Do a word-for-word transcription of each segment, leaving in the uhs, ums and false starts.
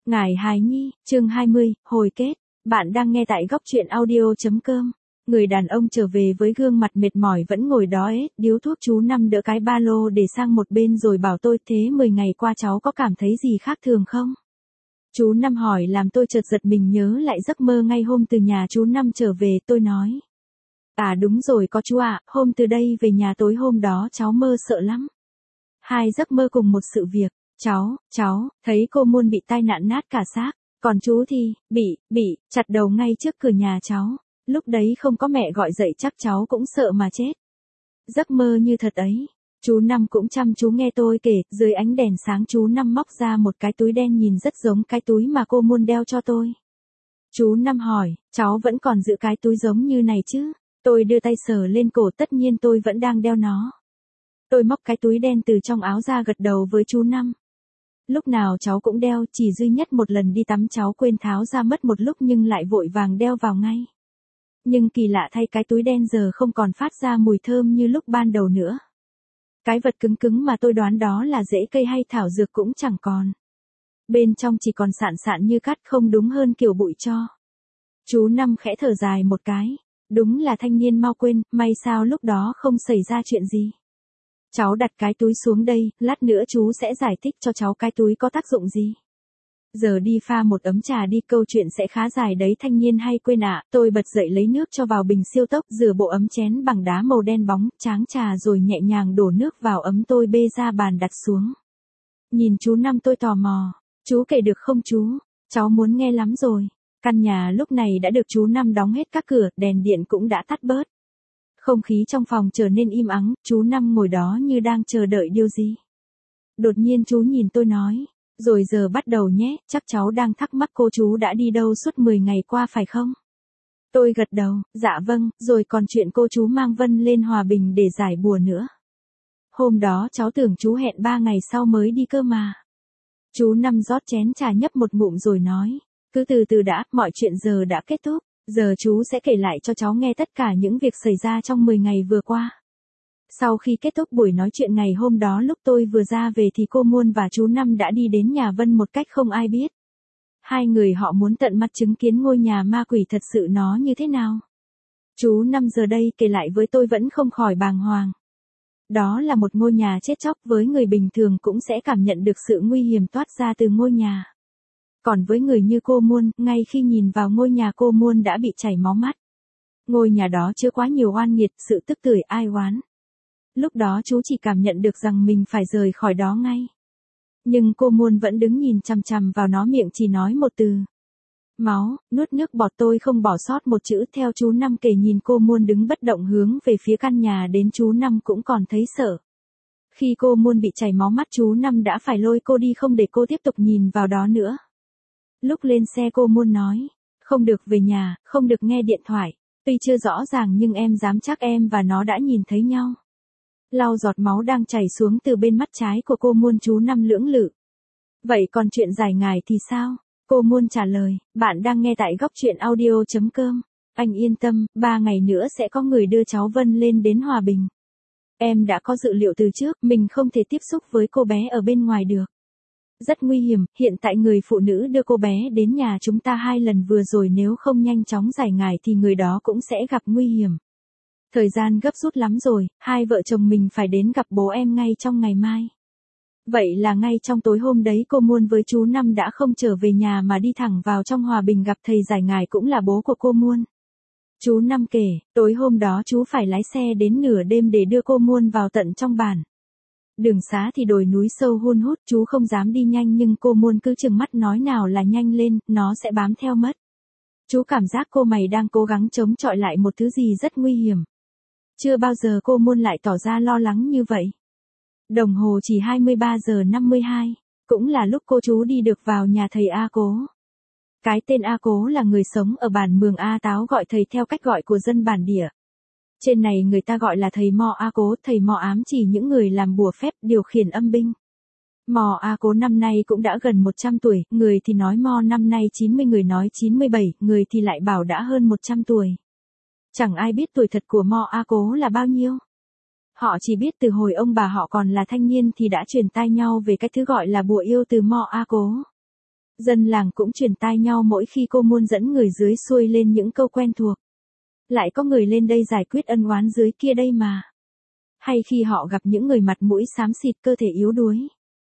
Ngải hài nhi, chương hai mươi, hồi kết. Bạn đang nghe tại góc truyện audio.com. Người đàn ông trở về với gương mặt mệt mỏi vẫn ngồi đó ế, điếu thuốc. Chú Năm đỡ cái ba lô để sang một bên rồi bảo tôi, thế mười ngày qua cháu có cảm thấy gì khác thường không? Chú Năm hỏi làm tôi chợt giật mình nhớ lại giấc mơ ngay hôm từ nhà chú Năm trở về. Tôi nói, à đúng rồi có chú ạ, hôm từ đây về nhà tối hôm đó cháu mơ sợ lắm. Hai giấc mơ cùng một sự việc. Cháu, cháu, thấy cô Muôn bị tai nạn nát cả xác, còn chú thì, bị, bị, chặt đầu ngay trước cửa nhà cháu. Lúc đấy không có mẹ gọi dậy chắc cháu cũng sợ mà chết. Giấc mơ như thật ấy. Chú Năm cũng chăm chú nghe tôi kể, dưới ánh đèn sáng chú Năm móc ra một cái túi đen nhìn rất giống cái túi mà cô Muôn đeo cho tôi. Chú Năm hỏi, cháu vẫn còn giữ cái túi giống như này chứ? Tôi đưa tay sờ lên cổ, tất nhiên tôi vẫn đang đeo nó. Tôi móc cái túi đen từ trong áo ra gật đầu với chú Năm. Lúc nào cháu cũng đeo, chỉ duy nhất một lần đi tắm cháu quên tháo ra mất một lúc nhưng lại vội vàng đeo vào ngay. Nhưng kỳ lạ thay cái túi đen giờ không còn phát ra mùi thơm như lúc ban đầu nữa. Cái vật cứng cứng mà tôi đoán đó là rễ cây hay thảo dược cũng chẳng còn. Bên trong chỉ còn sạn sạn như cát, không đúng hơn kiểu bụi tro. Chú Năm khẽ thở dài một cái. Đúng là thanh niên mau quên, may sao lúc đó không xảy ra chuyện gì. Cháu đặt cái túi xuống đây, lát nữa chú sẽ giải thích cho cháu cái túi có tác dụng gì. Giờ đi pha một ấm trà đi, câu chuyện sẽ khá dài đấy thanh niên hay quên ạ. À. Tôi bật dậy lấy nước cho vào bình siêu tốc, rửa bộ ấm chén bằng đá màu đen bóng, tráng trà rồi nhẹ nhàng đổ nước vào ấm. Tôi bê ra bàn đặt xuống. Nhìn chú Năm tôi tò mò. Chú kể được không chú? Cháu muốn nghe lắm rồi. Căn nhà lúc này đã được chú Năm đóng hết các cửa, đèn điện cũng đã tắt bớt. Không khí trong phòng trở nên im ắng, chú Năm ngồi đó như đang chờ đợi điều gì. Đột nhiên chú nhìn tôi nói, rồi giờ bắt đầu nhé, chắc cháu đang thắc mắc cô chú đã đi đâu suốt mười ngày qua phải không? Tôi gật đầu, dạ vâng, rồi còn chuyện cô chú mang Vân lên Hòa Bình để giải bùa nữa. Hôm đó cháu tưởng chú hẹn ba ngày sau mới đi cơ mà. Chú Năm rót chén trà nhấp một ngụm rồi nói, cứ từ từ đã, mọi chuyện giờ đã kết thúc. Giờ chú sẽ kể lại cho cháu nghe tất cả những việc xảy ra trong mười ngày vừa qua. Sau khi kết thúc buổi nói chuyện ngày hôm đó lúc tôi vừa ra về thì cô Muôn và chú Năm đã đi đến nhà Vân một cách không ai biết. Hai người họ muốn tận mắt chứng kiến ngôi nhà ma quỷ thật sự nó như thế nào. Chú Năm giờ đây kể lại với tôi vẫn không khỏi bàng hoàng. Đó là một ngôi nhà chết chóc, với người bình thường cũng sẽ cảm nhận được sự nguy hiểm toát ra từ ngôi nhà. Còn với người như cô Muôn, ngay khi nhìn vào ngôi nhà cô Muôn đã bị chảy máu mắt. Ngôi nhà đó chứa quá nhiều oan nghiệt, sự tức tưởi ai oán. Lúc đó chú chỉ cảm nhận được rằng mình phải rời khỏi đó ngay. Nhưng cô Muôn vẫn đứng nhìn chằm chằm vào nó, miệng chỉ nói một từ. Máu, nuốt nước bọt. Tôi không bỏ sót một chữ theo chú Năm kể, nhìn cô Muôn đứng bất động hướng về phía căn nhà đến chú Năm cũng còn thấy sợ. Khi cô Muôn bị chảy máu mắt chú Năm đã phải lôi cô đi không để cô tiếp tục nhìn vào đó nữa. Lúc lên xe cô Muôn nói, không được về nhà, không được nghe điện thoại. Tuy chưa rõ ràng nhưng em dám chắc em và nó đã nhìn thấy nhau. Lau giọt máu đang chảy xuống từ bên mắt trái của cô Muôn, chú Năm lưỡng lự. Vậy còn chuyện giải ngải thì sao? Cô Muôn trả lời, bạn đang nghe tại góc truyện audio.com. Anh yên tâm, ba ngày nữa sẽ có người đưa cháu Vân lên đến Hòa Bình. Em đã có dự liệu từ trước, mình không thể tiếp xúc với cô bé ở bên ngoài được. Rất nguy hiểm, hiện tại người phụ nữ đưa cô bé đến nhà chúng ta hai lần vừa rồi nếu không nhanh chóng giải ngải thì người đó cũng sẽ gặp nguy hiểm. Thời gian gấp rút lắm rồi, hai vợ chồng mình phải đến gặp bố em ngay trong ngày mai. Vậy là ngay trong tối hôm đấy cô Muôn với chú Năm đã không trở về nhà mà đi thẳng vào trong Hòa Bình gặp thầy giải ngải cũng là bố của cô Muôn. Chú Năm kể, tối hôm đó chú phải lái xe đến nửa đêm để đưa cô Muôn vào tận trong bản. Đường xá thì đồi núi sâu hun hút, chú không dám đi nhanh nhưng cô Muôn cứ trừng mắt nói nào là nhanh lên, nó sẽ bám theo mất. Chú cảm giác cô mày đang cố gắng chống chọi lại một thứ gì rất nguy hiểm. Chưa bao giờ cô Muôn lại tỏ ra lo lắng như vậy. Đồng hồ chỉ hai mươi ba giờ năm mươi hai, cũng là lúc cô chú đi được vào nhà thầy A Cố. Cái tên A Cố là người sống ở bản Mường A Táo, gọi thầy theo cách gọi của dân bản địa. Trên này người ta gọi là thầy Mò A Cố, thầy Mò ám chỉ những người làm bùa phép, điều khiển âm binh. Mò A Cố năm nay cũng đã gần một trăm tuổi, người thì nói Mò năm nay chín mươi, người nói chín mươi bảy, người thì lại bảo đã hơn một trăm tuổi. Chẳng ai biết tuổi thật của Mò A Cố là bao nhiêu. Họ chỉ biết từ hồi ông bà họ còn là thanh niên thì đã truyền tai nhau về cái thứ gọi là bùa yêu từ Mò A Cố. Dân làng cũng truyền tai nhau mỗi khi cô muôn dẫn người dưới xuôi lên những câu quen thuộc. Lại có người lên đây giải quyết ân oán dưới kia đây mà. Hay khi họ gặp những người mặt mũi xám xịt cơ thể yếu đuối.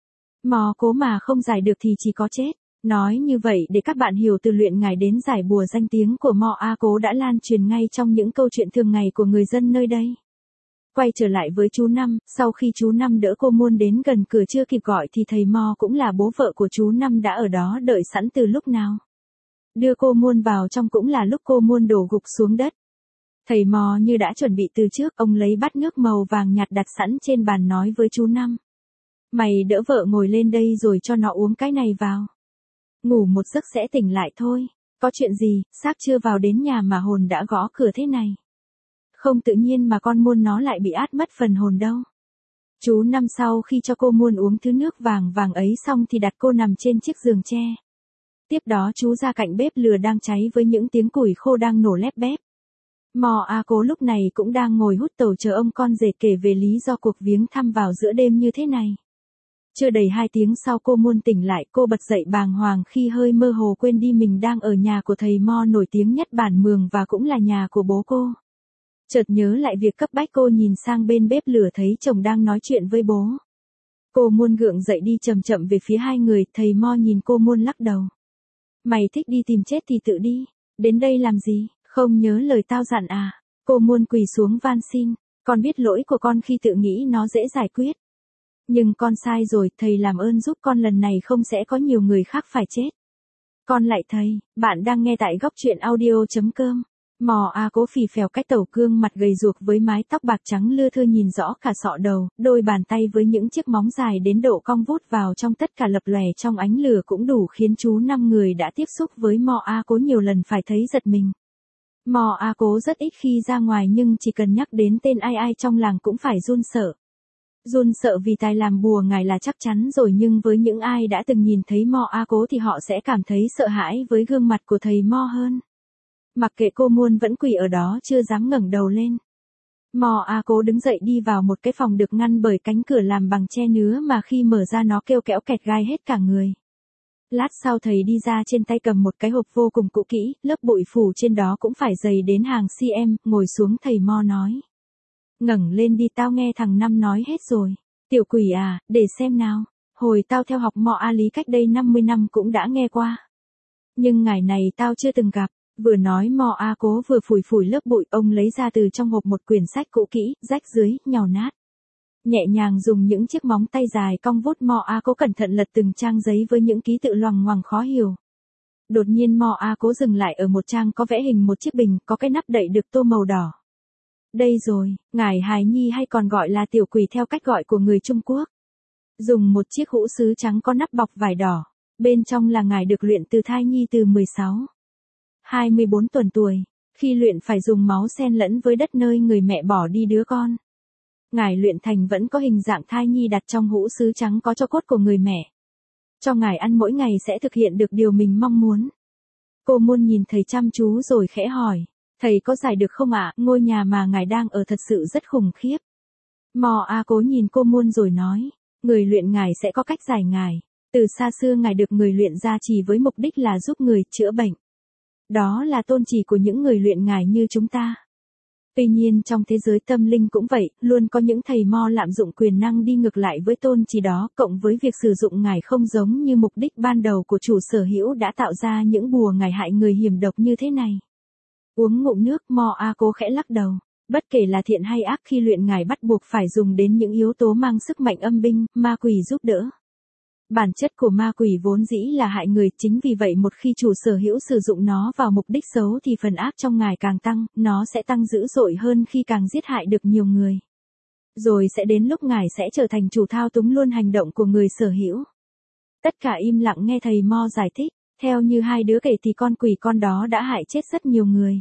Mò cố mà không giải được thì chỉ có chết. Nói như vậy để các bạn hiểu từ luyện ngải đến giải bùa danh tiếng của Mò A Cố đã lan truyền ngay trong những câu chuyện thường ngày của người dân nơi đây. Quay trở lại với chú Năm, sau khi chú Năm đỡ cô muôn đến gần cửa chưa kịp gọi thì thầy Mò cũng là bố vợ của chú Năm đã ở đó đợi sẵn từ lúc nào. Đưa cô muôn vào trong cũng là lúc cô muôn đổ gục xuống đất. Thầy Mò như đã chuẩn bị từ trước, ông lấy bát nước màu vàng nhạt đặt sẵn trên bàn nói với chú Năm. Mày đỡ vợ ngồi lên đây rồi cho nó uống cái này vào. Ngủ một giấc sẽ tỉnh lại thôi. Có chuyện gì, xác chưa vào đến nhà mà hồn đã gõ cửa thế này. Không tự nhiên mà con muôn nó lại bị át mất phần hồn đâu. Chú Năm sau khi cho cô muôn uống thứ nước vàng vàng ấy xong thì đặt cô nằm trên chiếc giường tre. Tiếp đó chú ra cạnh bếp lửa đang cháy với những tiếng củi khô đang nổ lép bép. Mò A Cố lúc này cũng đang ngồi hút tẩu chờ ông con rể kể về lý do cuộc viếng thăm vào giữa đêm như thế này. Chưa đầy hai tiếng sau cô muôn tỉnh lại, cô bật dậy bàng hoàng khi hơi mơ hồ quên đi mình đang ở nhà của thầy Mo nổi tiếng nhất bản Mường và cũng là nhà của bố cô. Chợt nhớ lại việc cấp bách, cô nhìn sang bên bếp lửa thấy chồng đang nói chuyện với bố. Cô muôn gượng dậy đi chậm chậm về phía hai người, thầy Mo nhìn cô muôn lắc đầu. Mày thích đi tìm chết thì tự đi, đến đây làm gì, không nhớ lời tao dặn à? Cô muôn quỳ xuống van xin, con biết lỗi của con khi tự nghĩ nó dễ giải quyết. Nhưng con sai rồi, thầy làm ơn giúp con lần này không sẽ có nhiều người khác phải chết. Con lại thầy, bạn đang nghe tại góc truyện audio chấm com. Mò A Cố phì phèo cái tẩu cương mặt gầy ruộc với mái tóc bạc trắng lưa thưa nhìn rõ cả sọ đầu, đôi bàn tay với những chiếc móng dài đến độ cong vút vào trong tất cả lập lòe trong ánh lửa cũng đủ khiến chú Năm người đã tiếp xúc với Mò A Cố nhiều lần phải thấy giật mình. Mò A Cố rất ít khi ra ngoài nhưng chỉ cần nhắc đến tên ai ai trong làng cũng phải run sợ. Run sợ vì tài làm bùa ngải là chắc chắn rồi, nhưng với những ai đã từng nhìn thấy Mò A Cố thì họ sẽ cảm thấy sợ hãi với gương mặt của thầy Mo hơn. Mặc kệ cô muôn vẫn quỳ ở đó chưa dám ngẩng đầu lên. Mò A Cố đứng dậy đi vào một cái phòng được ngăn bởi cánh cửa làm bằng tre nứa mà khi mở ra nó kêu kẽo kẹt gai hết cả người. Lát sau thầy đi ra trên tay cầm một cái hộp vô cùng cũ kỹ, lớp bụi phủ trên đó cũng phải dày đến hàng cm, ngồi xuống thầy Mo nói. Ngẩng lên đi, tao nghe thằng Năm nói hết rồi. Tiểu quỷ à, để xem nào. Hồi tao theo học Mò A Lý cách đây năm mươi năm cũng đã nghe qua. Nhưng ngày này tao chưa từng gặp. Vừa nói Mò A Cố vừa phủi phủi lớp bụi, ông lấy ra từ trong hộp một quyển sách cũ kỹ, rách dưới, nhàu nát. Nhẹ nhàng dùng những chiếc móng tay dài cong vút, Mò A Cố cẩn thận lật từng trang giấy với những ký tự loằng ngoằng khó hiểu. Đột nhiên Mò A Cố dừng lại ở một trang có vẽ hình một chiếc bình, có cái nắp đậy được tô màu đỏ. Đây rồi, ngải hài nhi hay còn gọi là tiểu quỷ theo cách gọi của người Trung Quốc. Dùng một chiếc hũ sứ trắng có nắp bọc vải đỏ, bên trong là ngải được luyện từ thai nhi từ mười sáu, hai mươi bốn tuần tuổi, khi luyện phải dùng máu xen lẫn với đất nơi người mẹ bỏ đi đứa con. Ngải luyện thành vẫn có hình dạng thai nhi đặt trong hũ sứ trắng có cho cốt của người mẹ. Cho ngải ăn mỗi ngày sẽ thực hiện được điều mình mong muốn. Cô muôn nhìn thầy chăm chú rồi khẽ hỏi. Thầy có giải được không ạ? Ngôi nhà mà ngài đang ở thật sự rất khủng khiếp. Mò A Cố nhìn cô muôn rồi nói. Người luyện ngài sẽ có cách giải ngài. Từ xa xưa ngài được người luyện ra chỉ với mục đích là giúp người chữa bệnh. Đó là tôn chỉ của những người luyện ngài như chúng ta. Tuy nhiên trong thế giới tâm linh cũng vậy, luôn có những thầy Mo lạm dụng quyền năng đi ngược lại với tôn chỉ đó, cộng với việc sử dụng ngải không giống như mục đích ban đầu của chủ sở hữu đã tạo ra những bùa ngải hại người hiểm độc như thế này. Uống ngụm nước, Mò A Cố khẽ lắc đầu. Bất kể là thiện hay ác, khi luyện ngải bắt buộc phải dùng đến những yếu tố mang sức mạnh âm binh, ma quỷ giúp đỡ. Bản chất của ma quỷ vốn dĩ là hại người, chính vì vậy một khi chủ sở hữu sử dụng nó vào mục đích xấu thì phần ác trong ngài càng tăng, nó sẽ tăng dữ dội hơn khi càng giết hại được nhiều người. Rồi sẽ đến lúc ngài sẽ trở thành chủ thao túng luôn hành động của người sở hữu. Tất cả im lặng nghe thầy Mo giải thích. Theo như hai đứa kể thì con quỷ con đó đã hại chết rất nhiều người.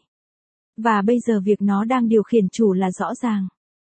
Và bây giờ việc nó đang điều khiển chủ là rõ ràng.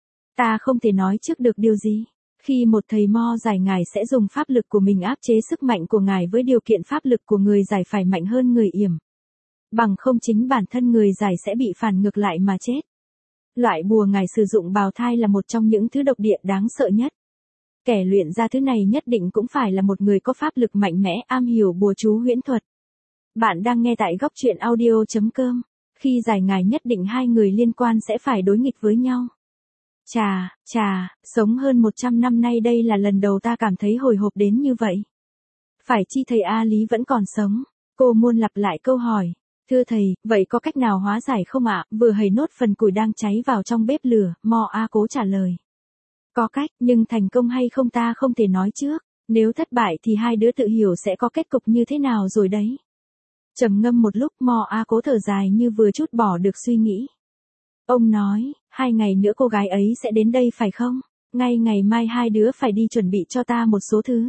Ta không thể nói trước được điều gì. Khi một thầy Mo giải ngài sẽ dùng pháp lực của mình áp chế sức mạnh của ngài với điều kiện pháp lực của người giải phải mạnh hơn người yểm. Bằng không chính bản thân người giải sẽ bị phản ngược lại mà chết. Loại bùa ngài sử dụng bào thai là một trong những thứ độc địa đáng sợ nhất. Kẻ luyện ra thứ này nhất định cũng phải là một người có pháp lực mạnh mẽ, am hiểu bùa chú huyễn thuật. Bạn đang nghe tại góc truyện audio.com. Khi giải ngài nhất định hai người liên quan sẽ phải đối nghịch với nhau. Chà, chà, sống hơn một trăm năm nay đây là lần đầu ta cảm thấy hồi hộp đến như vậy. Phải chi thầy A Lý vẫn còn sống? Cô Muôn lặp lại câu hỏi. Thưa thầy, vậy có cách nào hóa giải không ạ? Vừa hầy nốt phần củi đang cháy vào trong bếp lửa, Mo A Cố trả lời. Có cách, nhưng thành công hay không ta không thể nói trước. Nếu thất bại thì hai đứa tự hiểu sẽ có kết cục như thế nào rồi đấy. Trầm ngâm một lúc, Mo A Cố thở dài như vừa trút bỏ được suy nghĩ. Ông nói, hai ngày nữa cô gái ấy sẽ đến đây phải không? Ngay ngày mai hai đứa phải đi chuẩn bị cho ta một số thứ.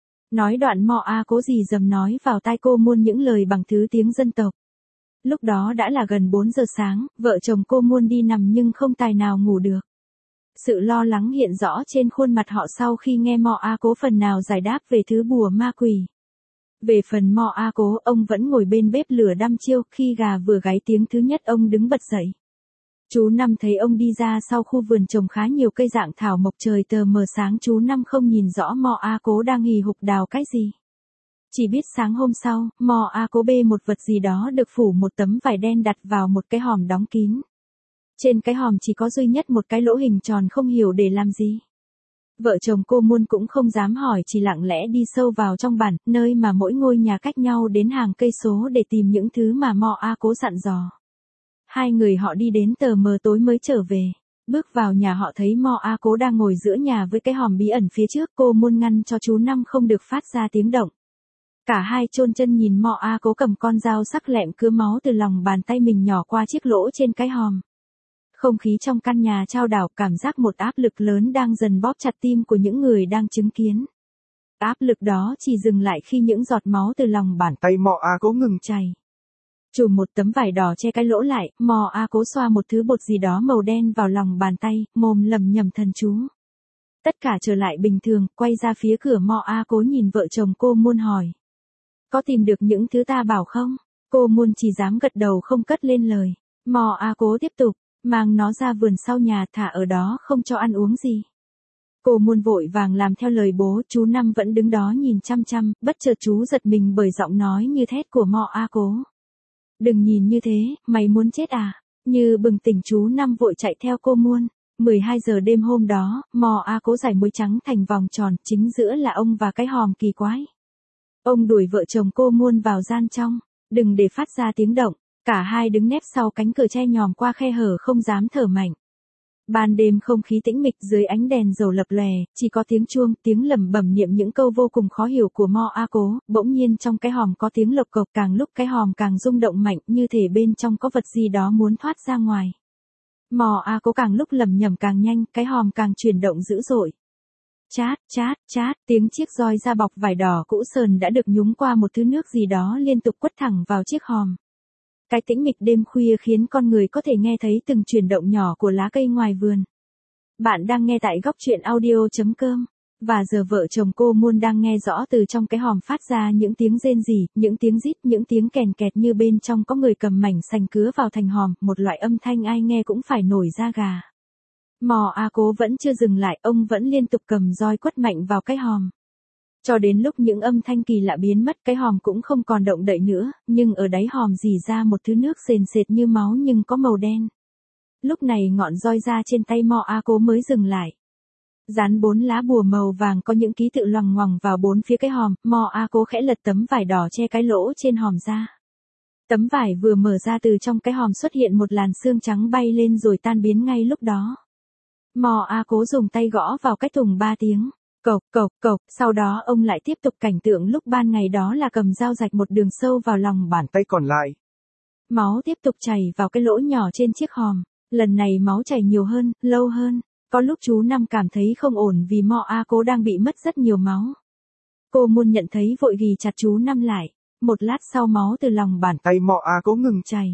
Nói đoạn Mo A Cố gì dầm nói vào tai cô Muôn những lời bằng thứ tiếng dân tộc. Lúc đó đã là gần bốn giờ sáng, vợ chồng cô Muôn đi nằm nhưng không tài nào ngủ được. Sự lo lắng hiện rõ trên khuôn mặt họ sau khi nghe Mo A Cố phần nào giải đáp về thứ bùa ma quỷ. Về phần Mo A Cố, ông vẫn ngồi bên bếp lửa đăm chiêu, khi gà vừa gáy tiếng thứ nhất ông đứng bật dậy. Chú Năm thấy ông đi ra sau khu vườn trồng khá nhiều cây dạng thảo mộc, trời tờ mờ sáng, chú Năm không nhìn rõ Mo A Cố đang hì hục đào cái gì. Chỉ biết sáng hôm sau, Mo A Cố bê một vật gì đó được phủ một tấm vải đen đặt vào một cái hòm đóng kín. Trên cái hòm chỉ có duy nhất một cái lỗ hình tròn, không hiểu để làm gì. Vợ chồng cô Muôn cũng không dám hỏi, chỉ lặng lẽ đi sâu vào trong bản, nơi mà mỗi ngôi nhà cách nhau đến hàng cây số để tìm những thứ mà Mo A Cố dặn dò. Hai người họ đi đến tờ mờ tối mới trở về. Bước vào nhà họ thấy Mo A Cố đang ngồi giữa nhà với cái hòm bí ẩn phía trước, cô Muôn ngăn cho chú Năm không được phát ra tiếng động. Cả hai chôn chân nhìn Mo A Cố cầm con dao sắc lẹm cứa máu từ lòng bàn tay mình nhỏ qua chiếc lỗ trên cái hòm. Không khí trong căn nhà chao đảo, cảm giác một áp lực lớn đang dần bóp chặt tim của những người đang chứng kiến. Áp lực đó chỉ dừng lại khi những giọt máu từ lòng bàn tay Mo A Cố ngừng chảy. Chùm một tấm vải đỏ che cái lỗ lại, Mo A Cố xoa một thứ bột gì đó màu đen vào lòng bàn tay, mồm lẩm nhẩm thần chú. Tất cả trở lại bình thường, quay ra phía cửa, Mo A Cố nhìn vợ chồng cô Muôn hỏi. Có tìm được những thứ ta bảo không? Cô Muôn chỉ dám gật đầu không cất lên lời. Mo A Cố tiếp tục, mang nó ra vườn sau nhà, thả ở đó không cho ăn uống gì. Cô Muôn vội vàng làm theo lời bố, chú Năm vẫn đứng đó nhìn chăm chăm, bất chợt chú giật mình bởi giọng nói như thét của Mo A Cố. Đừng nhìn như thế, mày muốn chết à? Như bừng tỉnh, chú Năm vội chạy theo cô Muôn. mười hai giờ đêm hôm đó, Mo A Cố giải muối trắng thành vòng tròn, chính giữa là ông và cái hòm kỳ quái. Ông đuổi vợ chồng cô Muôn vào gian trong, đừng để phát ra tiếng động. Cả hai đứng nép sau cánh cửa che nhòm qua khe hở, không dám thở mạnh. Ban đêm không khí tĩnh mịch, dưới ánh đèn dầu lập lòe, chỉ có tiếng chuông, tiếng lẩm bẩm niệm những câu vô cùng khó hiểu của Mo A Cố. Bỗng nhiên trong cái hòm có tiếng lộc cộc, càng lúc cái hòm càng rung động mạnh, như thể bên trong có vật gì đó muốn thoát ra ngoài. Mo A Cố càng lúc lẩm nhẩm càng nhanh, cái hòm càng chuyển động dữ dội. Chát, chát, chát, tiếng chiếc roi da bọc vải đỏ cũ sờn đã được nhúng qua một thứ nước gì đó liên tục quất thẳng vào chiếc hòm. Cái tĩnh mịch đêm khuya khiến con người có thể nghe thấy từng chuyển động nhỏ của lá cây ngoài vườn. Bạn đang nghe tại góc truyện audio.com. Và giờ vợ chồng cô Muôn đang nghe rõ từ trong cái hòm phát ra những tiếng rên rỉ, những tiếng rít, những tiếng kèn kẹt như bên trong có người cầm mảnh sành cứa vào thành hòm, một loại âm thanh ai nghe cũng phải nổi da gà. Mo A Cố vẫn chưa dừng lại, ông vẫn liên tục cầm roi quất mạnh vào cái hòm. Cho đến lúc những âm thanh kỳ lạ biến mất, cái hòm cũng không còn động đậy nữa, nhưng ở đáy hòm rỉ ra một thứ nước sền sệt như máu nhưng có màu đen. Lúc này ngọn roi ra trên tay Mo A Cố mới dừng lại. Dán bốn lá bùa màu vàng có những ký tự loằng ngoằng vào bốn phía cái hòm, Mo A Cố khẽ lật tấm vải đỏ che cái lỗ trên hòm ra. Tấm vải vừa mở ra, từ trong cái hòm xuất hiện một làn sương trắng bay lên rồi tan biến ngay lúc đó. Mo A Cố dùng tay gõ vào cái thùng ba tiếng. Cộc, cộc, cộc, sau đó ông lại tiếp tục cảnh tượng lúc ban ngày, đó là cầm dao rạch một đường sâu vào lòng bàn tay còn lại. Máu tiếp tục chảy vào cái lỗ nhỏ trên chiếc hòm, lần này máu chảy nhiều hơn, lâu hơn. Có lúc chú Năm cảm thấy không ổn vì Mo A Cố đang bị mất rất nhiều máu. Cô Muôn nhận thấy vội ghì chặt chú Năm lại, một lát sau máu từ lòng bàn tay Mo A Cố ngừng chảy.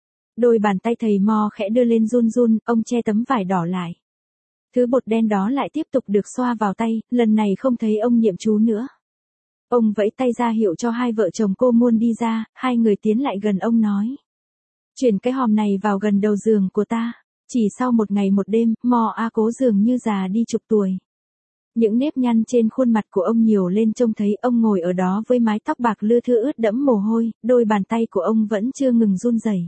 Đôi bàn tay thầy Mo khẽ đưa lên run run, ông che tấm vải đỏ lại. Thứ bột đen đó lại tiếp tục được xoa vào tay, lần này không thấy ông niệm chú nữa. Ông vẫy tay ra hiệu cho hai vợ chồng cô Muôn đi ra, hai người tiến lại gần ông nói. Chuyển cái hòm này vào gần đầu giường của ta. Chỉ sau một ngày một đêm, Mo A Cố dường như già đi chục tuổi. Những nếp nhăn trên khuôn mặt của ông nhiều lên trông thấy ông ngồi ở đó với mái tóc bạc lưa thưa ướt đẫm mồ hôi, đôi bàn tay của ông vẫn chưa ngừng run rẩy.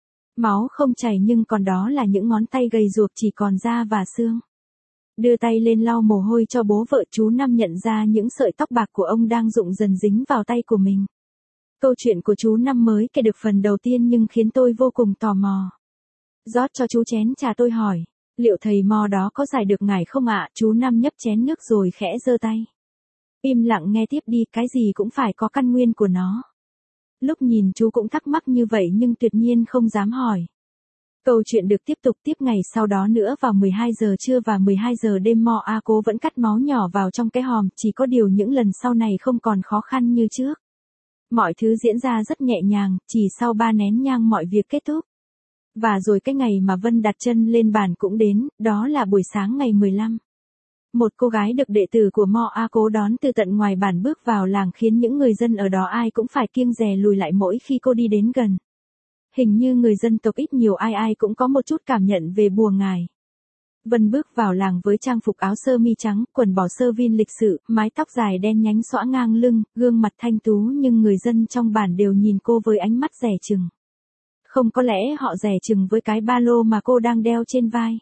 Máu không chảy nhưng còn đó là những ngón tay gầy guộc chỉ còn da và xương. Đưa tay lên lau mồ hôi cho bố vợ, chú Năm nhận ra những sợi tóc bạc của ông đang rụng dần dính vào tay của mình. Câu chuyện của chú Năm mới kể được phần đầu tiên nhưng khiến tôi vô cùng tò mò. Rót cho chú chén trà, tôi hỏi, liệu thầy mo đó có giải được ngài không ạ? Chú Năm nhấp chén nước rồi khẽ giơ tay. Im lặng nghe tiếp đi, cái gì cũng phải có căn nguyên của nó. Lúc nhìn chú cũng thắc mắc như vậy nhưng tuyệt nhiên không dám hỏi. Câu chuyện được tiếp tục tiếp ngày sau đó nữa vào mười hai giờ trưa và mười hai giờ đêm Mo A Cố vẫn cắt máu nhỏ vào trong cái hòm, chỉ có điều những lần sau này không còn khó khăn như trước. Mọi thứ diễn ra rất nhẹ nhàng, chỉ sau ba nén nhang mọi việc kết thúc. Và rồi cái ngày mà Vân đặt chân lên bàn cũng đến, đó là buổi sáng ngày mười lăm. Một cô gái được đệ tử của Mo A Cố đón từ tận ngoài bản bước vào làng khiến những người dân ở đó ai cũng phải kiêng dè lùi lại mỗi khi cô đi đến gần. Hình như người dân tộc ít nhiều ai ai cũng có một chút cảm nhận về bùa ngài. Vân bước vào làng với trang phục áo sơ mi trắng, quần bò sơ vin lịch sự, mái tóc dài đen nhánh xõa ngang lưng, gương mặt thanh tú nhưng người dân trong bản đều nhìn cô với ánh mắt dè chừng. Không, có lẽ họ dè chừng với cái ba lô mà cô đang đeo trên vai.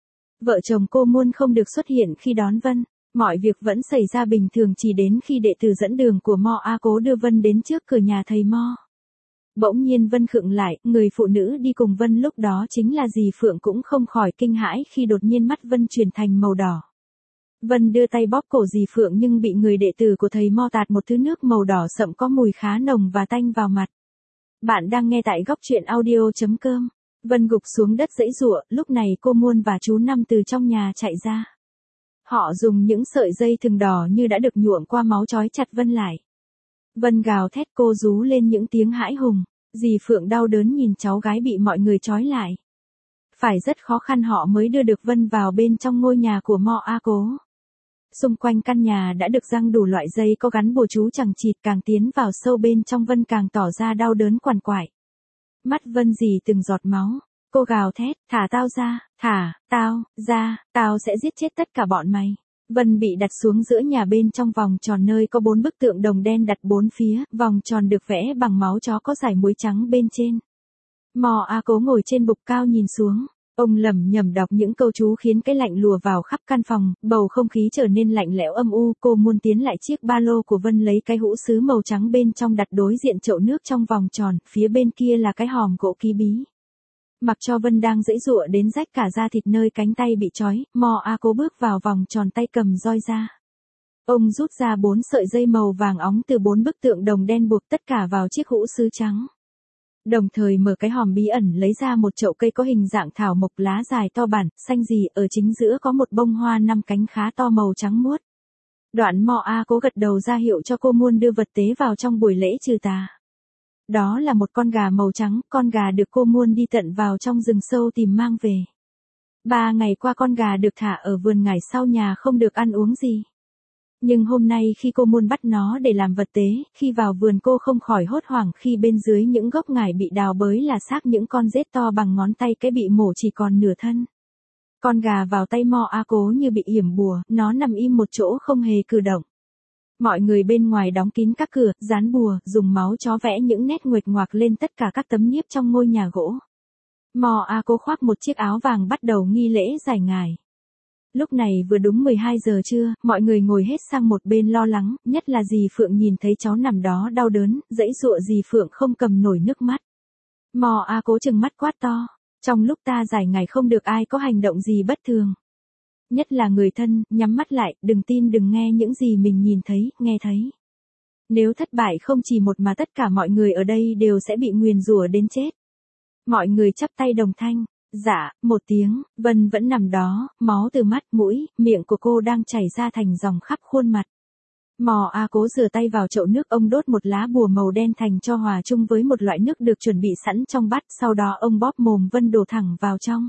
Vợ chồng cô Muôn không được xuất hiện khi đón Vân. Mọi việc vẫn xảy ra bình thường chỉ đến khi đệ tử dẫn đường của Mo A Cố đưa Vân đến trước cửa nhà thầy Mo. Bỗng nhiên Vân khựng lại, người phụ nữ đi cùng Vân lúc đó chính là dì Phượng cũng không khỏi kinh hãi khi đột nhiên mắt Vân chuyển thành màu đỏ. Vân đưa tay bóp cổ dì Phượng nhưng bị người đệ tử của thầy Mo tạt một thứ nước màu đỏ sậm có mùi khá nồng và tanh vào mặt. Bạn đang nghe tại góc truyện audio chấm com. Vân gục xuống đất giãy giụa, lúc này cô Muôn và chú Năm từ trong nhà chạy ra. Họ dùng những sợi dây thừng đỏ như đã được nhuộm qua máu trói chặt Vân lại. Vân gào thét, cô rú lên những tiếng hãi hùng. Dì Phượng đau đớn nhìn cháu gái bị mọi người trói lại. Phải rất khó khăn họ mới đưa được Vân vào bên trong ngôi nhà của Mo A Cố. Xung quanh căn nhà đã được giăng đủ loại dây có gắn bùa chú chằng chịt, càng tiến vào sâu bên trong Vân càng tỏ ra đau đớn quằn quại. Mắt Vân dì từng giọt máu. Cô gào thét, thả tao ra, thả, tao, ra, tao sẽ giết chết tất cả bọn mày. Vân bị đặt xuống giữa nhà bên trong vòng tròn nơi có bốn bức tượng đồng đen đặt bốn phía, vòng tròn được vẽ bằng máu chó có dải muối trắng bên trên. Mo A Cố ngồi trên bục cao nhìn xuống, ông lẩm nhẩm đọc những câu chú khiến cái lạnh lùa vào khắp căn phòng, bầu không khí trở nên lạnh lẽo âm u. Cô Muôn tiến lại chiếc ba lô của Vân lấy cái hũ sứ màu trắng bên trong đặt đối diện chậu nước trong vòng tròn, phía bên kia là cái hòm gỗ ký bí. Mặc cho Vân đang giãy giụa đến rách cả da thịt nơi cánh tay bị trói, Mo A Cố bước vào vòng tròn, tay cầm roi ra. Ông rút ra bốn sợi dây màu vàng óng từ bốn bức tượng đồng đen buộc tất cả vào chiếc hũ sứ trắng. Đồng thời mở cái hòm bí ẩn lấy ra một chậu cây có hình dạng thảo mộc, lá dài to bản, xanh rì, ở chính giữa có một bông hoa năm cánh khá to màu trắng muốt. Đoạn Mo A Cố gật đầu ra hiệu cho cô Muôn đưa vật tế vào trong buổi lễ trừ tà. Đó là một con gà màu trắng, con gà được cô Muôn đi tận vào trong rừng sâu tìm mang về. Ba ngày qua con gà được thả ở vườn ngải sau nhà không được ăn uống gì. Nhưng hôm nay khi cô Muôn bắt nó để làm vật tế, khi vào vườn cô không khỏi hốt hoảng khi bên dưới những gốc ngải bị đào bới là xác những con rết to bằng ngón tay cái bị mổ chỉ còn nửa thân. Con gà vào tay Mo A Cố như bị yểm bùa, nó nằm im một chỗ không hề cử động. Mọi người bên ngoài đóng kín các cửa, dán bùa, dùng máu chó vẽ những nét nguệch ngoạc lên tất cả các tấm nhiếp trong ngôi nhà gỗ. Mo A Cố khoác một chiếc áo vàng bắt đầu nghi lễ giải ngải. Lúc này vừa đúng mười hai giờ trưa, mọi người ngồi hết sang một bên lo lắng, nhất là dì Phượng nhìn thấy cháu nằm đó đau đớn, giãy giụa dì Phượng không cầm nổi nước mắt. Mo A Cố trừng mắt quát to, trong lúc ta giải ngải không được ai có hành động gì bất thường. Nhất là người thân, nhắm mắt lại, đừng tin đừng nghe những gì mình nhìn thấy, nghe thấy. Nếu thất bại không chỉ một mà tất cả mọi người ở đây đều sẽ bị nguyền rủa đến chết. Mọi người chắp tay đồng thanh. Dạ, một tiếng, Vân vẫn nằm đó, máu từ mắt, mũi, miệng của cô đang chảy ra thành dòng khắp khuôn mặt. Mo A Cố rửa tay vào chậu nước, ông đốt một lá bùa màu đen thành cho hòa chung với một loại nước được chuẩn bị sẵn trong bát, sau đó ông bóp mồm Vân đổ thẳng vào trong.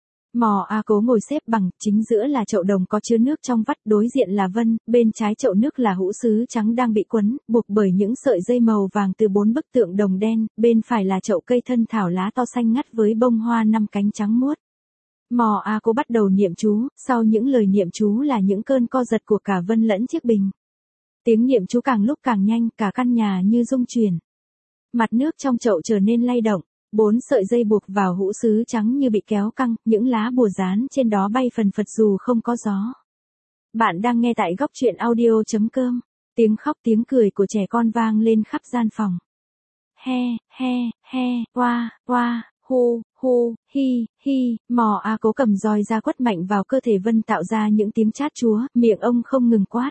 Mo A Cố ngồi xếp bằng, chính giữa là chậu đồng có chứa nước trong vắt, đối diện là Vân, bên trái chậu nước là hũ sứ trắng đang bị quấn, buộc bởi những sợi dây màu vàng từ bốn bức tượng đồng đen, bên phải là chậu cây thân thảo lá to xanh ngắt với bông hoa năm cánh trắng muốt. Mò A Cố bắt đầu niệm chú, sau những lời niệm chú là những cơn co giật của cả Vân lẫn chiếc bình. Tiếng niệm chú càng lúc càng nhanh, cả căn nhà như rung chuyển. Mặt nước trong chậu trở nên lay động, bốn sợi dây buộc vào hũ sứ trắng như bị kéo căng, những lá bùa dán trên đó bay phần phật dù không có gió. Bạn đang nghe tại góc truyện audio.com. Tiếng khóc tiếng cười của trẻ con vang lên khắp gian phòng. He, he, he, oa, oa, hu, hu, hi, hi, Mò A Cố cầm roi ra quất mạnh vào cơ thể Vân tạo ra những tiếng chát chúa, miệng ông không ngừng quát.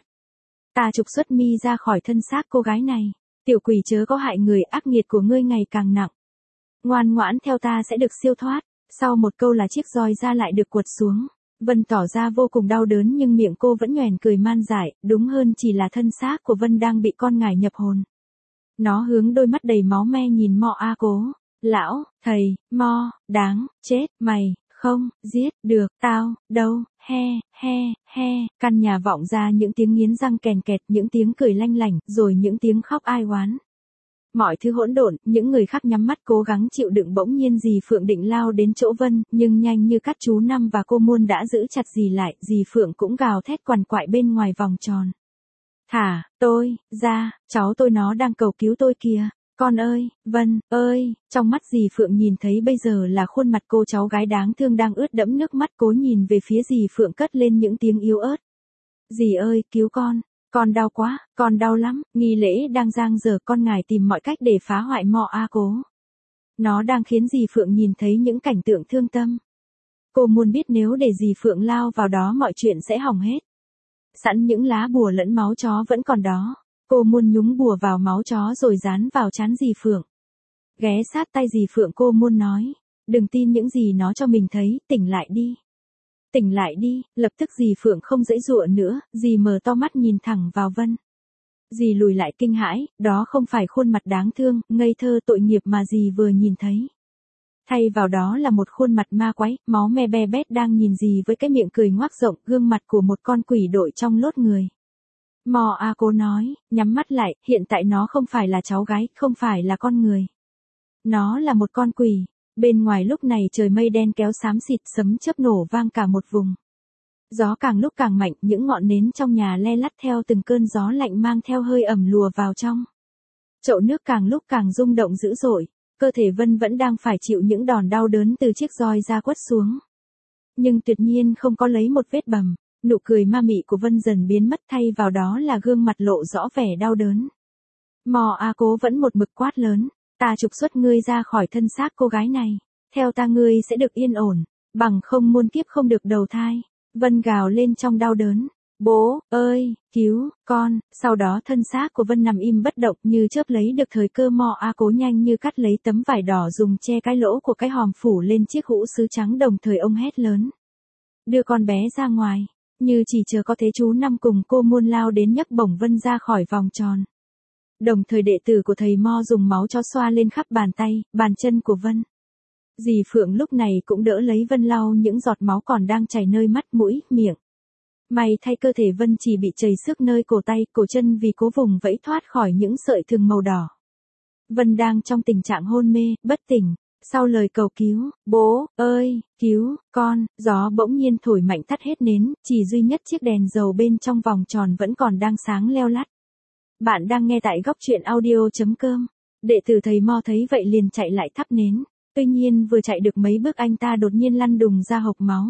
Ta trục xuất mi ra khỏi thân xác cô gái này. Tiểu quỷ chớ có hại người, ác nghiệt của ngươi ngày càng nặng. Ngoan ngoãn theo ta sẽ được siêu thoát. Sau một câu là chiếc roi ra lại được quật xuống. Vân tỏ ra vô cùng đau đớn nhưng miệng cô vẫn nhoẻn cười man dại, đúng hơn chỉ là thân xác của Vân đang bị con ngải nhập hồn. Nó hướng đôi mắt đầy máu me nhìn Mò A Cố. Lão, thầy, Mo, đáng, chết, mày, không, giết, được, tao, đâu, he, he, he, căn nhà vọng ra những tiếng nghiến răng kèn kẹt, những tiếng cười lanh lảnh, rồi những tiếng khóc ai oán. Mọi thứ hỗn độn, những người khác nhắm mắt cố gắng chịu đựng, bỗng nhiên dì Phượng định lao đến chỗ Vân, nhưng nhanh như cắt chú Năm và cô Muôn đã giữ chặt dì lại, dì Phượng cũng gào thét quằn quại bên ngoài vòng tròn. Thả, tôi, ra, cháu tôi nó đang cầu cứu tôi kìa. Con ơi, Vân, ơi, trong mắt dì Phượng nhìn thấy bây giờ là khuôn mặt cô cháu gái đáng thương đang ướt đẫm nước mắt, cố nhìn về phía dì Phượng cất lên những tiếng yếu ớt. Dì ơi, cứu con, con đau quá, con đau lắm, nghi lễ đang giang dở, con ngài tìm mọi cách để phá hoại Mò A Cố. Nó đang khiến dì Phượng nhìn thấy những cảnh tượng thương tâm. Cô Muôn biết nếu để dì Phượng lao vào đó mọi chuyện sẽ hỏng hết. Sẵn những lá bùa lẫn máu chó vẫn còn đó. Cô Muôn nhúng bùa vào máu chó rồi dán vào trán dì Phượng. Ghé sát tay dì Phượng cô Muôn nói. Đừng tin những gì nó cho mình thấy, tỉnh lại đi. Tỉnh lại đi, lập tức dì Phượng không giãy giụa nữa, dì mở to mắt nhìn thẳng vào Vân. Dì lùi lại kinh hãi, đó không phải khuôn mặt đáng thương, ngây thơ tội nghiệp mà dì vừa nhìn thấy. Thay vào đó là một khuôn mặt ma quái, máu me be bét đang nhìn dì với cái miệng cười ngoác rộng, gương mặt của một con quỷ đội trong lốt người. Mò A Cố nói, nhắm mắt lại, hiện tại nó không phải là cháu gái, không phải là con người. Nó là một con quỷ. Bên ngoài lúc này trời mây đen kéo xám xịt, sấm chớp nổ vang cả một vùng. Gió càng lúc càng mạnh, những ngọn nến trong nhà le lắt theo từng cơn gió lạnh mang theo hơi ẩm lùa vào trong. Chậu nước càng lúc càng rung động dữ dội, cơ thể Vân vẫn đang phải chịu những đòn đau đớn từ chiếc roi da quất xuống. Nhưng tuyệt nhiên không có lấy một vết bầm. Nụ cười ma mị của Vân dần biến mất, thay vào đó là gương mặt lộ rõ vẻ đau đớn. Mò A Cố vẫn một mực quát lớn, ta trục xuất ngươi ra khỏi thân xác cô gái này, theo ta ngươi sẽ được yên ổn, bằng không muôn kiếp không được đầu thai. Vân gào lên trong đau đớn, bố, ơi, cứu, con, sau đó thân xác của Vân nằm im bất động như chớp lấy được thời cơ. Mò A Cố nhanh như cắt lấy tấm vải đỏ dùng che cái lỗ của cái hòm phủ lên chiếc hũ sứ trắng, đồng thời ông hét lớn. Đưa con bé ra ngoài. Như chỉ chờ có thế chú Năm cùng cô Muôn lao đến nhấc bổng Vân ra khỏi vòng tròn. Đồng thời đệ tử của thầy Mo dùng máu chó xoa lên khắp bàn tay, bàn chân của Vân. Dì Phượng lúc này cũng đỡ lấy Vân lau những giọt máu còn đang chảy nơi mắt, mũi, miệng. May thay cơ thể Vân chỉ bị chảy xước nơi cổ tay, cổ chân vì cố vùng vẫy thoát khỏi những sợi thừng màu đỏ. Vân đang trong tình trạng hôn mê, bất tỉnh. Sau lời cầu cứu, bố, ơi, cứu, con, gió bỗng nhiên thổi mạnh tắt hết nến, chỉ duy nhất chiếc đèn dầu bên trong vòng tròn vẫn còn đang sáng leo lắt. Bạn đang nghe tại góc truyện audio.com. Đệ tử thầy Mo thấy vậy liền chạy lại thắp nến. Tuy nhiên vừa chạy được mấy bước anh ta đột nhiên lăn đùng ra hộc máu.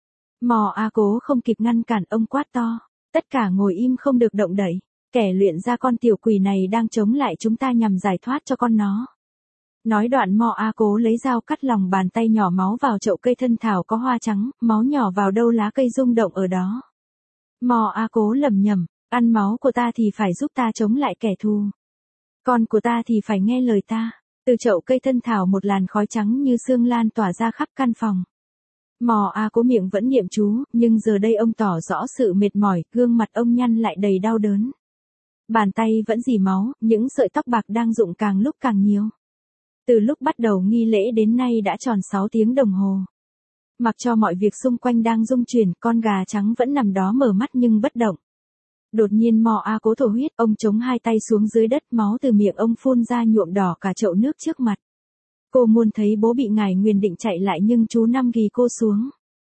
Mò A Cố không kịp ngăn cản, ông quát to. Tất cả ngồi im không được động đậy. Kẻ luyện ra con tiểu quỷ này đang chống lại chúng ta nhằm giải thoát cho con nó. Nói đoạn Mò A Cố lấy dao cắt lòng bàn tay, nhỏ máu vào chậu cây thân thảo có hoa trắng, máu nhỏ vào đâu lá cây rung động ở đó. Mò A Cố lẩm nhẩm, ăn máu của ta thì phải giúp ta chống lại kẻ thù. Con của ta thì phải nghe lời ta. Từ chậu cây thân thảo một làn khói trắng như sương lan tỏa ra khắp căn phòng. Mò A Cố miệng vẫn niệm chú, nhưng giờ đây ông tỏ rõ sự mệt mỏi, gương mặt ông nhăn lại đầy đau đớn. Bàn tay vẫn rỉ máu, những sợi tóc bạc đang rụng càng lúc càng nhiều. Từ lúc bắt đầu nghi lễ đến nay đã tròn sáu tiếng đồng hồ. Mặc cho mọi việc xung quanh đang rung chuyển, con gà trắng vẫn nằm đó mở mắt nhưng bất động. Đột nhiên Mò A Cố thổ huyết, ông chống hai tay xuống dưới đất, máu từ miệng ông phun ra nhuộm đỏ cả chậu nước trước mặt. Cô Muôn thấy bố bị ngải nguyền định chạy lại nhưng chú Năm ghì cô xuống.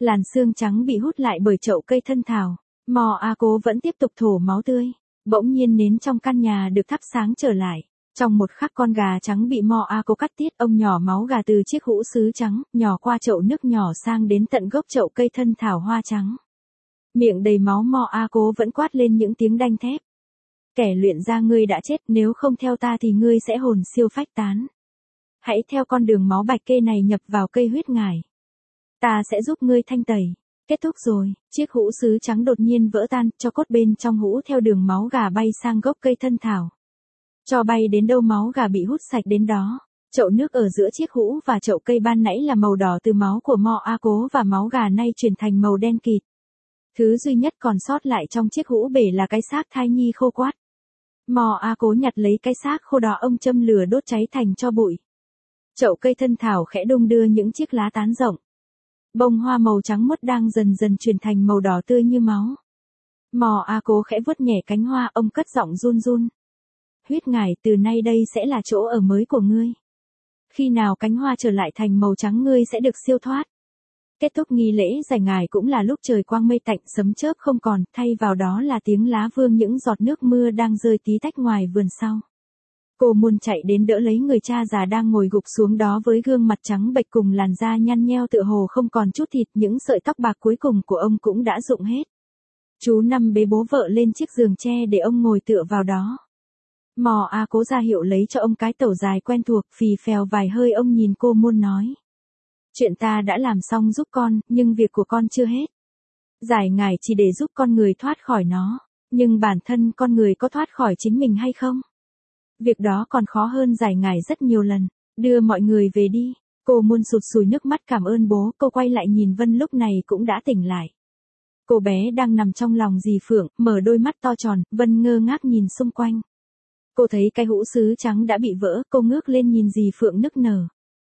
Làn xương trắng bị hút lại bởi chậu cây thân thảo. Mò A Cố vẫn tiếp tục thổ máu tươi. Bỗng nhiên nến trong căn nhà được thắp sáng trở lại. Trong một khắc con gà trắng bị Mò A Cố cắt tiết, ông nhỏ máu gà từ chiếc hũ sứ trắng, nhỏ qua chậu nước nhỏ sang đến tận gốc chậu cây thân thảo hoa trắng. Miệng đầy máu Mò A Cố vẫn quát lên những tiếng đanh thép. Kẻ luyện ra, ngươi đã chết, nếu không theo ta thì ngươi sẽ hồn siêu phách tán. Hãy theo con đường máu bạch kê này nhập vào cây huyết ngải. Ta sẽ giúp ngươi thanh tẩy. Kết thúc rồi, chiếc hũ sứ trắng đột nhiên vỡ tan, cho cốt bên trong hũ theo đường máu gà bay sang gốc cây thân thảo. Cho bay đến đâu máu gà bị hút sạch đến đó. Chậu nước ở giữa chiếc hũ và chậu cây ban nãy là màu đỏ từ máu của Mò A Cố và máu gà nay chuyển thành màu đen kịt. Thứ duy nhất còn sót lại trong chiếc hũ bể là cái xác thai nhi khô quắt. Mò A Cố nhặt lấy cái xác khô đó, ông châm lửa đốt cháy thành tro bụi. Chậu cây thân thảo khẽ đung đưa những chiếc lá tán rộng. Bông hoa màu trắng muốt đang dần dần chuyển thành màu đỏ tươi như máu. Mò A Cố khẽ vuốt nhẹ cánh hoa, ông cất giọng run run. Huyết ngải, từ nay đây sẽ là chỗ ở mới của ngươi. Khi nào cánh hoa trở lại thành màu trắng, ngươi sẽ được siêu thoát. Kết thúc nghi lễ giải ngải cũng là lúc trời quang mây tạnh, sấm chớp không còn, thay vào đó là tiếng lá vương những giọt nước mưa đang rơi tí tách ngoài vườn sau. Cô Muôn chạy đến đỡ lấy người cha già đang ngồi gục xuống đó với gương mặt trắng bệch cùng làn da nhăn nheo tựa hồ không còn chút thịt, những sợi tóc bạc cuối cùng của ông cũng đã rụng hết. Chú Năm bế bố vợ lên chiếc giường tre để ông ngồi tựa vào đó. Mò A Cố ra hiệu lấy cho ông cái tẩu dài quen thuộc, phì phèo vài hơi ông nhìn cô Muôn nói. Chuyện ta đã làm xong giúp con, nhưng việc của con chưa hết. Giải ngải chỉ để giúp con người thoát khỏi nó, nhưng bản thân con người có thoát khỏi chính mình hay không? Việc đó còn khó hơn giải ngải rất nhiều lần. Đưa mọi người về đi. Cô Muôn sụt sùi nước mắt cảm ơn bố. Cô quay lại nhìn Vân lúc này cũng đã tỉnh lại. Cô bé đang nằm trong lòng dì Phượng, mở đôi mắt to tròn. Vân ngơ ngác nhìn xung quanh. Cô thấy cái hũ sứ trắng đã bị vỡ. Cô ngước lên nhìn dì Phượng nức nở.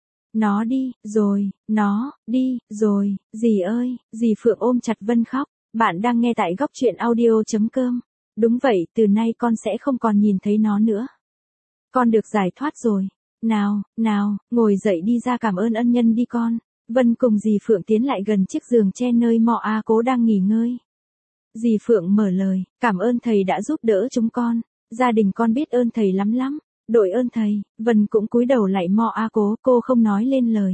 Nó đi, rồi, nó, đi, rồi, dì ơi. Dì Phượng ôm chặt Vân khóc. Bạn đang nghe tại góc truyện audio.com. Đúng vậy, từ nay con sẽ không còn nhìn thấy nó nữa. Con được giải thoát rồi. Nào, nào, ngồi dậy đi ra cảm ơn ân nhân đi con. Vân cùng dì Phượng tiến lại gần chiếc giường tre nơi Mò A Cố đang nghỉ ngơi. Dì Phượng mở lời, cảm ơn thầy đã giúp đỡ chúng con. Gia đình con biết ơn thầy lắm lắm. Đội ơn thầy. Vân cũng cúi đầu lại Mò A Cố, cô không nói lên lời.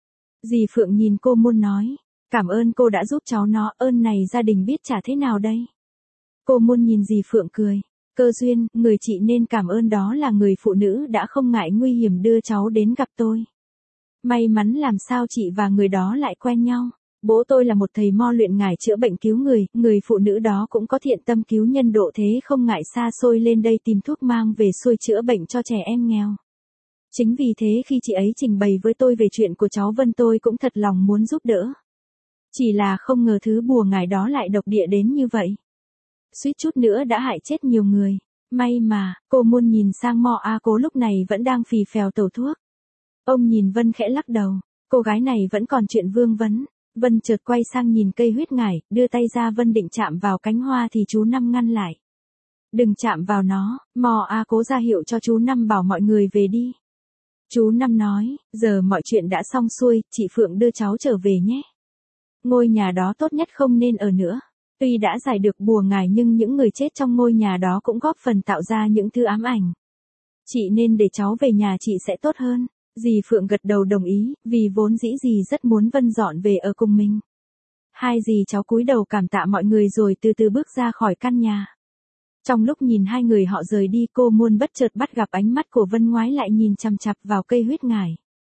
Dì Phượng nhìn cô Muôn nói, cảm ơn cô đã giúp cháu nó, ơn này gia đình biết trả thế nào đây. Cô Muôn nhìn dì Phượng cười. Cơ duyên, người chị nên cảm ơn đó là người phụ nữ đã không ngại nguy hiểm đưa cháu đến gặp tôi. May mắn làm sao chị và người đó lại quen nhau. Bố tôi là một thầy mo luyện ngải chữa bệnh cứu người, người phụ nữ đó cũng có thiện tâm cứu nhân độ thế không ngại xa xôi lên đây tìm thuốc mang về xuôi chữa bệnh cho trẻ em nghèo. Chính vì thế khi chị ấy trình bày với tôi về chuyện của cháu Vân tôi cũng thật lòng muốn giúp đỡ. Chỉ là không ngờ thứ bùa ngải đó lại độc địa đến như vậy. Suýt chút nữa đã hại chết nhiều người. May mà, cô Muôn nhìn sang Mò A Cố lúc này vẫn đang phì phèo tẩu thuốc. Ông nhìn Vân khẽ lắc đầu. Cô gái này vẫn còn chuyện vương vấn. Vân chợt quay sang nhìn cây huyết ngải, đưa tay ra. Vân định chạm vào cánh hoa thì chú Năm ngăn lại. Đừng chạm vào nó. Mò A Cố ra hiệu cho chú Năm bảo mọi người về đi. Chú Năm nói, giờ mọi chuyện đã xong xuôi, chị Phượng đưa cháu trở về nhé. Ngôi nhà đó tốt nhất không nên ở nữa. Tuy đã giải được bùa ngải nhưng những người chết trong ngôi nhà đó cũng góp phần tạo ra những thứ ám ảnh. Chị nên để cháu về nhà chị sẽ tốt hơn. Dì Phượng gật đầu đồng ý, vì vốn dĩ dì rất muốn Vân dọn về ở cùng mình. Hai dì cháu cúi đầu cảm tạ mọi người rồi từ từ bước ra khỏi căn nhà. Trong lúc nhìn hai người họ rời đi, cô Muôn bất chợt bắt gặp ánh mắt của Vân ngoái lại nhìn chằm chằm vào cây huyết ngải.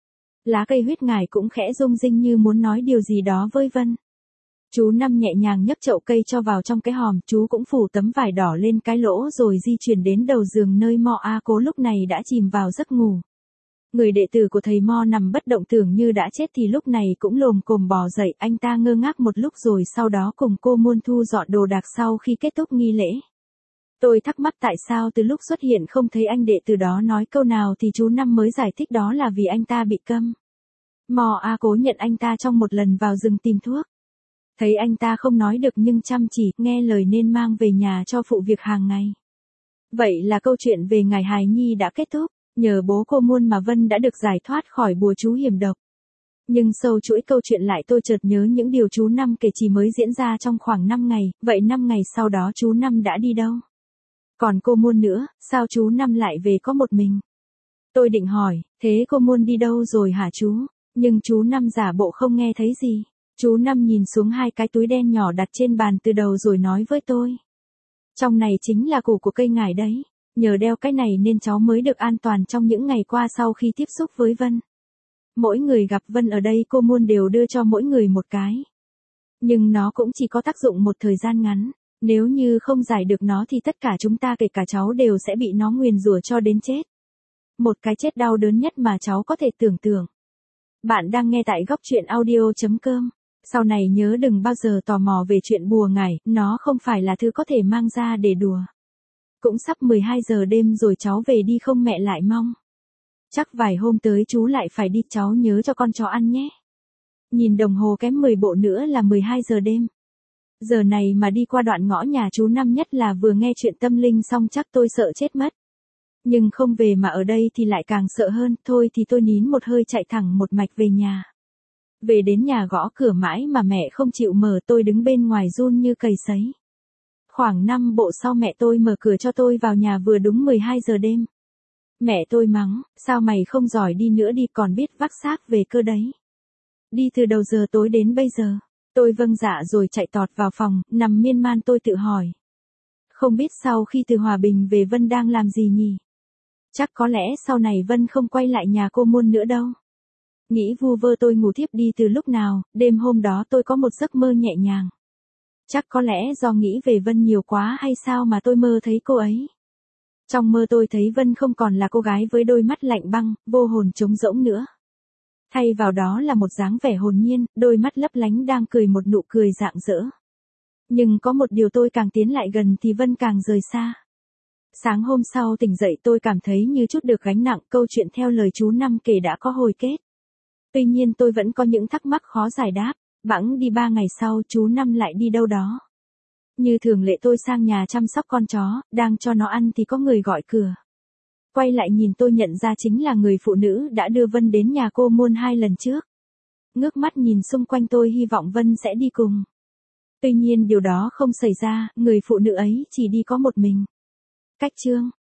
Lá cây huyết ngải cũng khẽ rung rinh như muốn nói điều gì đó với Vân. Chú Năm nhẹ nhàng nhấc chậu cây cho vào trong cái hòm, chú cũng phủ tấm vải đỏ lên cái lỗ rồi di chuyển đến đầu giường nơi Mò A Cố lúc này đã chìm vào giấc ngủ. Người đệ tử của thầy Mo nằm bất động tưởng như đã chết thì lúc này cũng lồm cồm bò dậy, anh ta ngơ ngác một lúc rồi sau đó cùng cô Muôn thu dọn đồ đạc sau khi kết thúc nghi lễ. Tôi thắc mắc tại sao từ lúc xuất hiện không thấy anh đệ tử đó nói câu nào thì chú Năm mới giải thích đó là vì anh ta bị câm. Mò A Cố nhận anh ta trong một lần vào rừng tìm thuốc. Thấy anh ta không nói được nhưng chăm chỉ, nghe lời nên mang về nhà cho phụ việc hàng ngày. Vậy là câu chuyện về ngài hài nhi đã kết thúc. Nhờ bố cô Muôn mà Vân đã được giải thoát khỏi bùa chú hiểm độc. Nhưng sâu chuỗi câu chuyện lại tôi chợt nhớ những điều chú Năm kể chỉ mới diễn ra trong khoảng năm ngày, vậy năm ngày sau đó chú Năm đã đi đâu? Còn cô Muôn nữa, sao chú Năm lại về có một mình? Tôi định hỏi, thế cô Muôn đi đâu rồi hả chú? Nhưng chú Năm giả bộ không nghe thấy gì. Chú Năm nhìn xuống hai cái túi đen nhỏ đặt trên bàn từ đầu rồi nói với tôi. Trong này chính là củ của cây ngải đấy. Nhờ đeo cái này nên cháu mới được an toàn trong những ngày qua sau khi tiếp xúc với Vân. Mỗi người gặp Vân ở đây cô Muôn đều đưa cho mỗi người một cái. Nhưng nó cũng chỉ có tác dụng một thời gian ngắn. Nếu như không giải được nó thì tất cả chúng ta kể cả cháu đều sẽ bị nó nguyền rủa cho đến chết. Một cái chết đau đớn nhất mà cháu có thể tưởng tượng. Bạn đang nghe tại góc truyện audio chấm com. Sau này nhớ đừng bao giờ tò mò về chuyện bùa ngải, nó không phải là thứ có thể mang ra để đùa. Cũng sắp mười hai giờ đêm rồi cháu về đi không mẹ lại mong. Chắc vài hôm tới chú lại phải đi cháu nhớ cho con chó ăn nhé. Nhìn đồng hồ kém mười bộ nữa là mười hai giờ đêm. Giờ này mà đi qua đoạn ngõ nhà chú Năm nhất là vừa nghe chuyện tâm linh xong chắc tôi sợ chết mất. Nhưng không về mà ở đây thì lại càng sợ hơn, thôi thì tôi nín một hơi chạy thẳng một mạch về nhà. Về đến nhà gõ cửa mãi mà mẹ không chịu mở, tôi đứng bên ngoài run như cầy sấy. Khoảng năm bộ sau mẹ tôi mở cửa cho tôi vào nhà vừa đúng mười hai giờ đêm. Mẹ tôi mắng, sao mày không giỏi đi nữa đi còn biết vác xác về cơ đấy. Đi từ đầu giờ tối đến bây giờ. Tôi vâng dạ rồi chạy tọt vào phòng, nằm miên man tôi tự hỏi. Không biết sau khi từ Hòa Bình về Vân đang làm gì nhỉ? Chắc có lẽ sau này Vân không quay lại nhà cô Muôn nữa đâu. Nghĩ vu vơ tôi ngủ thiếp đi từ lúc nào, đêm hôm đó tôi có một giấc mơ nhẹ nhàng. Chắc có lẽ do nghĩ về Vân nhiều quá hay sao mà tôi mơ thấy cô ấy. Trong mơ tôi thấy Vân không còn là cô gái với đôi mắt lạnh băng, vô hồn trống rỗng nữa. Thay vào đó là một dáng vẻ hồn nhiên, đôi mắt lấp lánh đang cười một nụ cười rạng rỡ. Nhưng có một điều tôi càng tiến lại gần thì Vân càng rời xa. Sáng hôm sau tỉnh dậy tôi cảm thấy như chút được gánh nặng, câu chuyện theo lời chú Năm kể đã có hồi kết. Tuy nhiên tôi vẫn có những thắc mắc khó giải đáp, bẵng đi ba ngày sau chú Năm lại đi đâu đó. Như thường lệ tôi sang nhà chăm sóc con chó, đang cho nó ăn thì có người gọi cửa. Quay lại nhìn tôi nhận ra chính là người phụ nữ đã đưa Vân đến nhà cô Muôn hai lần trước. Ngước mắt nhìn xung quanh tôi hy vọng Vân sẽ đi cùng. Tuy nhiên điều đó không xảy ra, người phụ nữ ấy chỉ đi có một mình. Cách chương